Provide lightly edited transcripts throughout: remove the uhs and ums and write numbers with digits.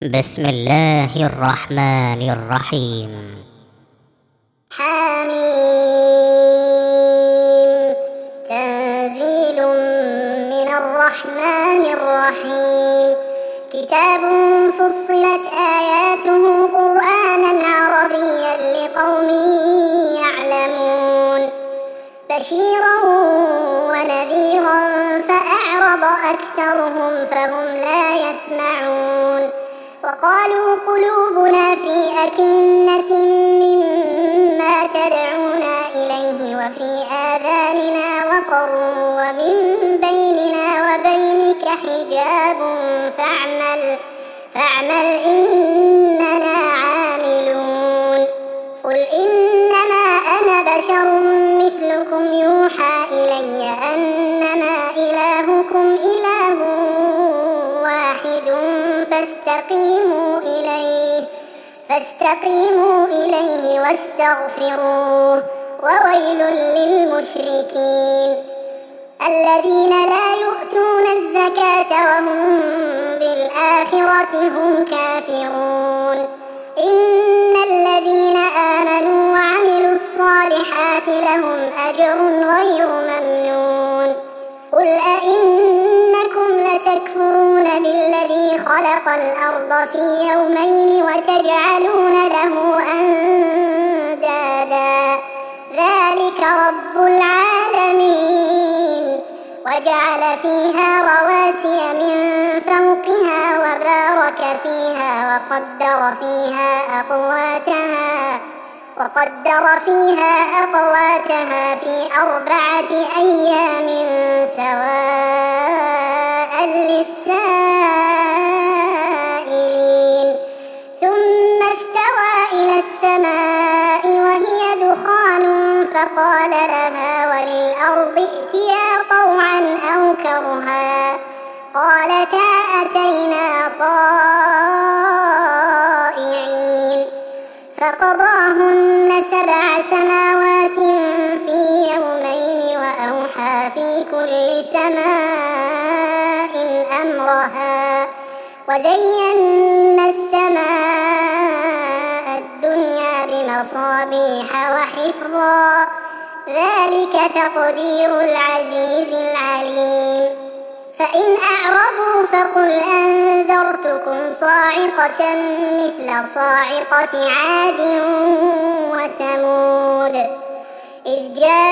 بسم الله الرحمن الرحيم. حميم. تنزيل من الرحمن الرحيم. كتاب فصلت آياته قرآنا عربيا لقوم يعلمون بشيرا ونذيرا فأعرض أكثرهم فهم لا يسمعون وقالوا قلوبنا في أكنة مما تدعونا إليه وفي آذاننا وقر ومن بيننا وبينك حجاب فاعمل إننا عاملون. قل إنما أنا بشر مثلكم يوحى إلي أنما إلهكم إله واحد فاستقيموا إليه واستغفروه وويل للمشركين الذين لا يؤتون الزكاة وهم بالآخرة هم كافرون. إن الذين آمنوا وعملوا الصالحات لهم أجر غير ممنون. قل أئنكم لتكفرون بالذي خلق الأرض في يومين وتجعلون له أندادا ذلك رب العالمين. وجعل فيها رواسي من فوقها وبارك فيها وقدر فيها أقواتها في 4 أيام سواء للسائلين. ثم استوى إلى السماء وهي دخان فقال لها وللأرض ائتيا طوعا أو كرها قالتا أتينا طائعين. فقضاهن 7 سماوات في يومين وأوحى في كل سماء أمرها وزينا السماء الدنيا بمصابيح وحفظا ذلك تقدير العزيز العليم. فإن أعرضوا فقل أنذرتكم صاعقة مثل صاعقة عاد وثمود إذ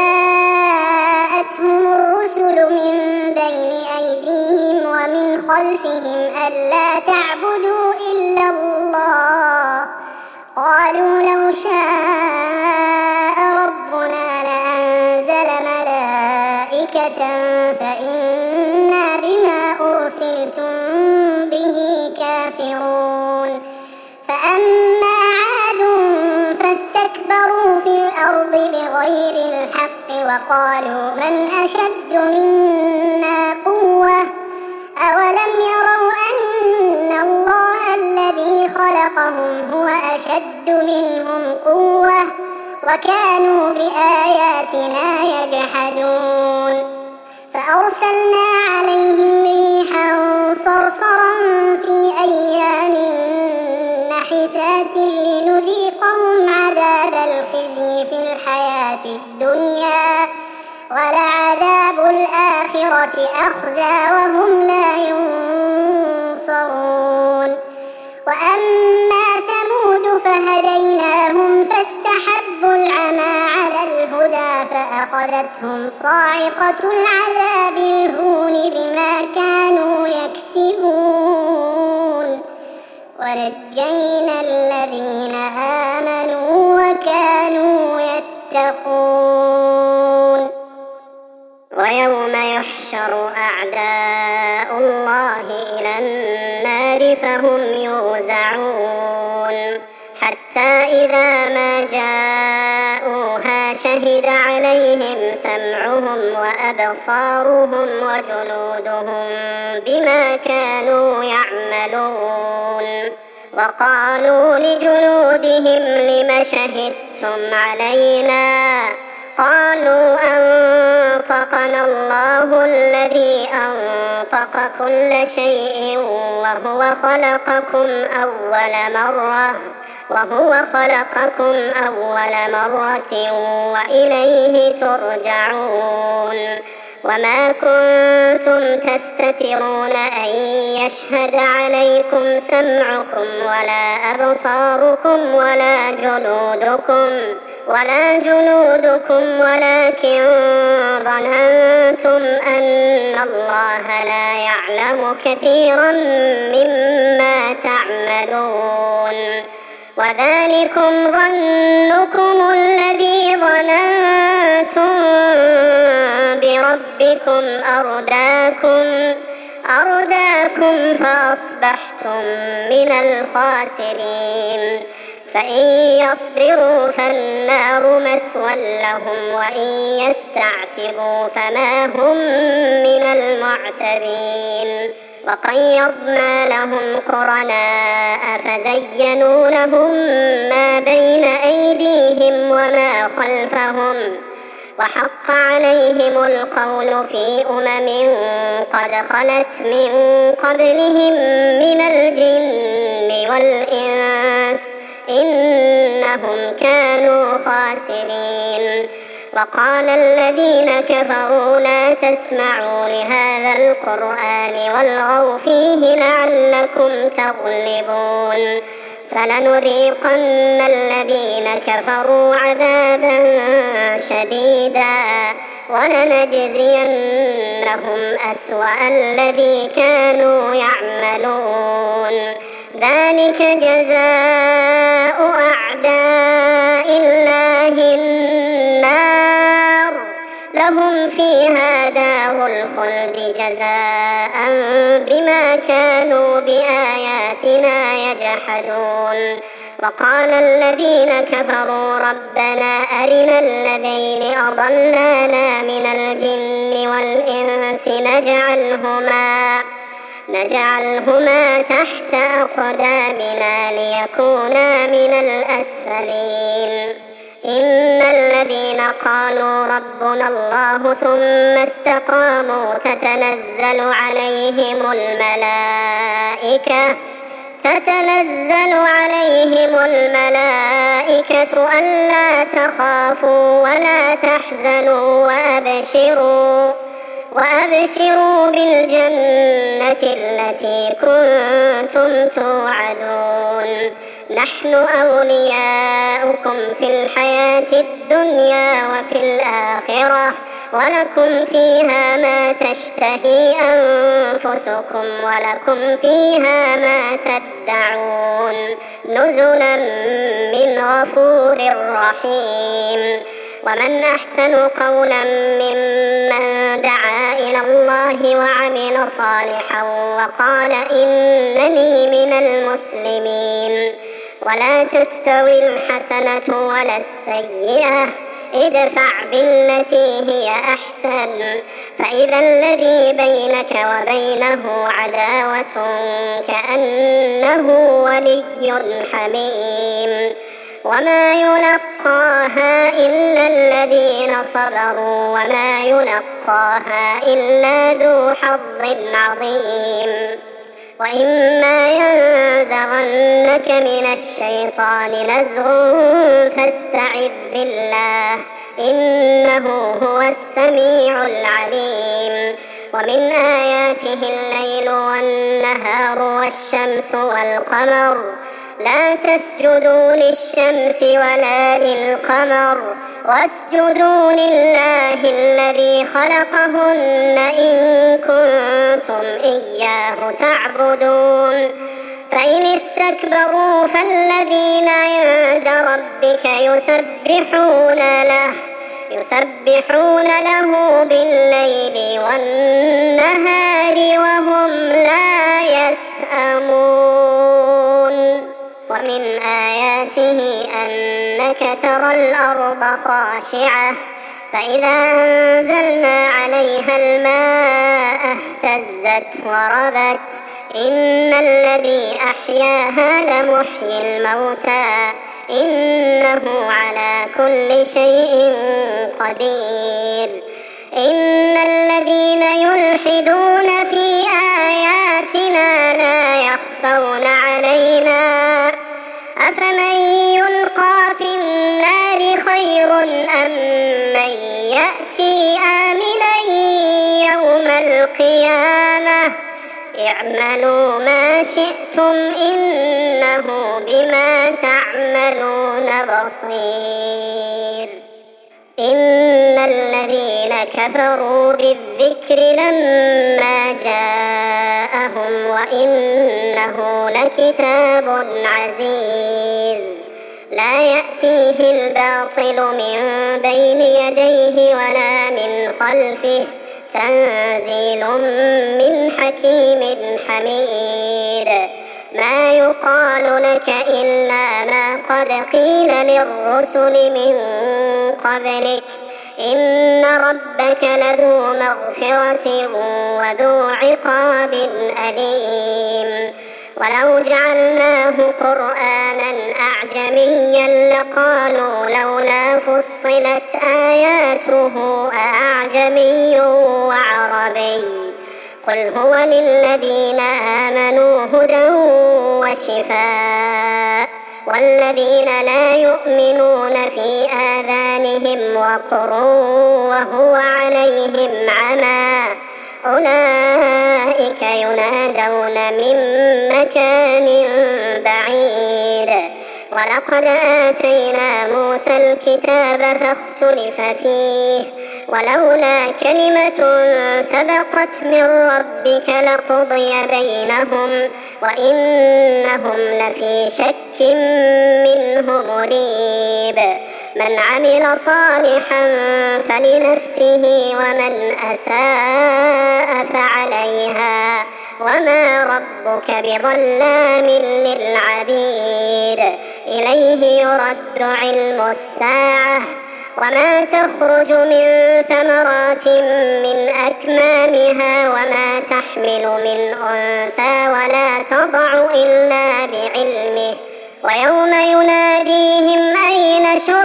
جاءتهم الرسل من بين أيديهم ومن خلفهم ألا تعبدوا إلا الله قالوا لو شاء ربنا لأنزل ملائكة فإنا بما أرسلتم به كافرون. فأما عاد فاستكبروا في الأرض بغير الحق وقالوا من أشد منا قوة أولم يروا أن الله الذي خلقهم هو أشد منهم قوة وكانوا بآياتنا يجحدون. فأرسلنا عليهم ريحا صرصرا في أيام نحسات لنذيقهم عذاب الخزي في الحياة الدنيا ولعذاب الآخرة أخزى وهم لا ينصرون. وأما ثمود فهديناهم فاستحبوا العمى على الهدى فأخذتهم صاعقة العذاب الهون بما كانوا يكسبون ونجينا الذين آمنوا وكانوا يتقون. ويوم يحشر أعداء الله إلى النار فهم يوزعون حتى إذا ما جاءوها شهد عليهم سمعهم وأبصارهم وجلودهم بما كانوا يعملون. وقالوا لجلودهم لم شهدتم علينا قالوا أنطقنا الله الذي أنطق كل شيء وهو خلقكم أول مرة وإليه ترجعون وما كنتم تستترون أن يشهد عليكم سمعكم ولا أبصاركم ولا جلودكم ولكن ظننتم أن الله لا يعلم كثيرا مما تعملون وذلكم ظنكم الذي ظننتم بربكم أرداكم فأصبحتم من الخاسرين فإن يصبروا فالنار مثوى لهم وإن يستعتبوا فما هم من المعتبين وقيضنا لهم قرناء فزينوا لهم ما بين أيديهم وما خلفهم وحق عليهم القول في قد خلت من قبلهم من الجن والإنس إنهم كانوا خاسرين وقال الذين كفروا لا تسمعوا لهذا القرآن والغوا فيه لعلكم تغلبون فلنذيقن الذين كفروا عذابا شديدا ولنجزينهم أسوأ الذي كانوا يعملون ذلك جزاء أعداء الله النار لهم فيها دار الخلد جزاء بما كانوا بآياتنا يجحدون وقال الذين كفروا ربنا أرنا الذين أضلانا من الجن والإنس نجعلهما تحت أقدامنا ليكونا من الأسفلين إن الذين قالوا ربنا الله ثم استقاموا تتنزل عليهم الملائكة ألا تخافوا ولا تحزنوا وأبشروا بالجنة التي كنتم توعدون نحن أولياؤكم في الحياة الدنيا وفي الآخرة ولكم فيها ما تشتهي أنفسكم ولكم فيها ما تدعون نزلا من غفور رحيم ومن أحسن قولا ممن دعا إلى الله وعمل صالحا وقال إنني من المسلمين ولا تستوي الحسنة ولا السيئة ادفع بالتي هي أحسن فإذا الذي بينك وبينه عداوة كأنه ولي حميم وما يلقاها إلا الذين صبروا وما يلقاها إلا ذو حظ عظيم وإما ينزغنك من الشيطان نزغ فاستعذ بالله إنه هو السميع العليم ومن آياته الليل والنهار والشمس والقمر لا تسجدوا للشمس ولا للقمر واسجدوا لله الذي خلقهن إن كنتم إياه تعبدون فإن استكبروا فالذين عند ربك يسبحون له بالليل والنهار وهم لا يسأمون ومن آياته أنك ترى الأرض خاشعة فإذا أنزلنا عليها الماء اهتزت وربت إن الذي أحياها لمحيي الموتى إنه على كل شيء قدير. إن الذين يلحدون في آياتنا لا يخفون علينا أفمن يلقى في النار خير أم من يأتي آمنا يوم القيامة اعملوا ما شئتم إنه بما تعملون بصير. إن الذين كفروا بالذكر لما جاءهم وإنه لكتاب عزيز لا يأتيه الباطل من بين يديه ولا من خلفه تنزيل من حكيم حميد. ما يقال لك إلا ما قد قيل للرسل من قبلك إن ربك لذو مغفرة وذو عقاب أليم. ولو جعلناه قرآنا أعجميا لقالوا لولا فصلت آياته أأعجمي وعربي قل هو للذين آمنوا هدى وشفاء والذين لا يؤمنون في آذانهم وقر وهو عليهم عمى أولئك ينادون من مكان بعيد. ولقد آتينا موسى الكتاب فاختلف فيه ولولا كلمة سبقت من ربك لقضي بينهم وإنهم لفي شك منه مريب. من عمل صالحا فلنفسه ومن أساء فعليها وما ربك بظلام للعبيد. إليه يرد علم الساعة وما تخرج من ثمرات من أكمامها وما تحمل من أنثى ولا تضع إلا بعلمه ويوم يناديهم أين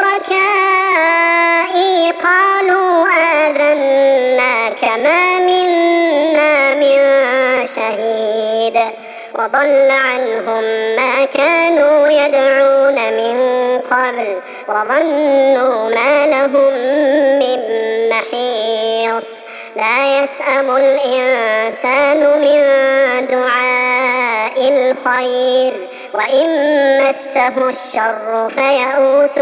شركائي قالوا آذناك ما منا من شهيد وضل عنهم ما كانوا يدعون من قبل وظنوا ما لهم من محيص. لا يسأم الإنسان من دعاء الخير وإن مسه الشر فيئوس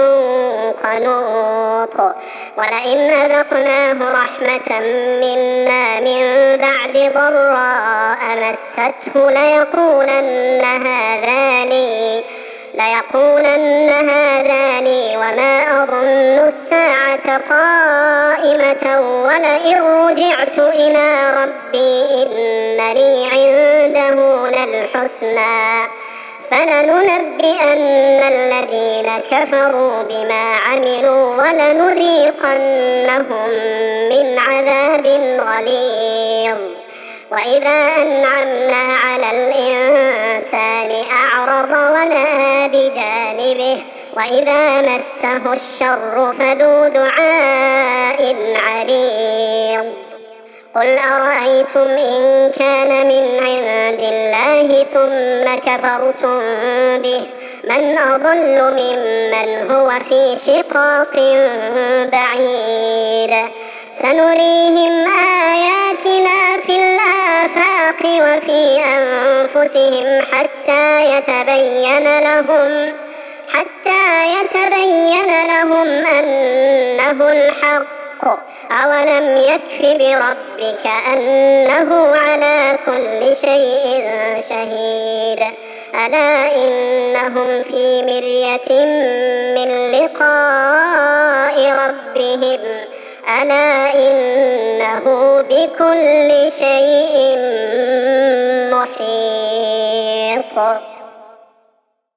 قنوط. ولئن أذقناه رحمة منا من بعد ضراء مسته ليقولن هذا لي وما أظن الساعة قائمة ولئن رجعت إلى ربي إن لي عنده للحسنى فلننبئن الذين كفروا بما عملوا ولنذيقنهم من عذاب غليظ. وإذا أنعمنا على الإنسان أعرض ونأى بجانبه وإذا مسه الشر فذو دعاء عريض. قل أرأيتم إن كان من عند الله ثم كفرتم به من أضل ممن هو في شقاق بعيد. سنريهم آياتنا في الآفاق وفي أنفسهم حتى يتبين لهم أنه الحق. أولم يكف بربك أنه على كل شيء شهيد. ألا إنهم في مرية من لقاء ربهم ألا إنه بكل شيء محيط.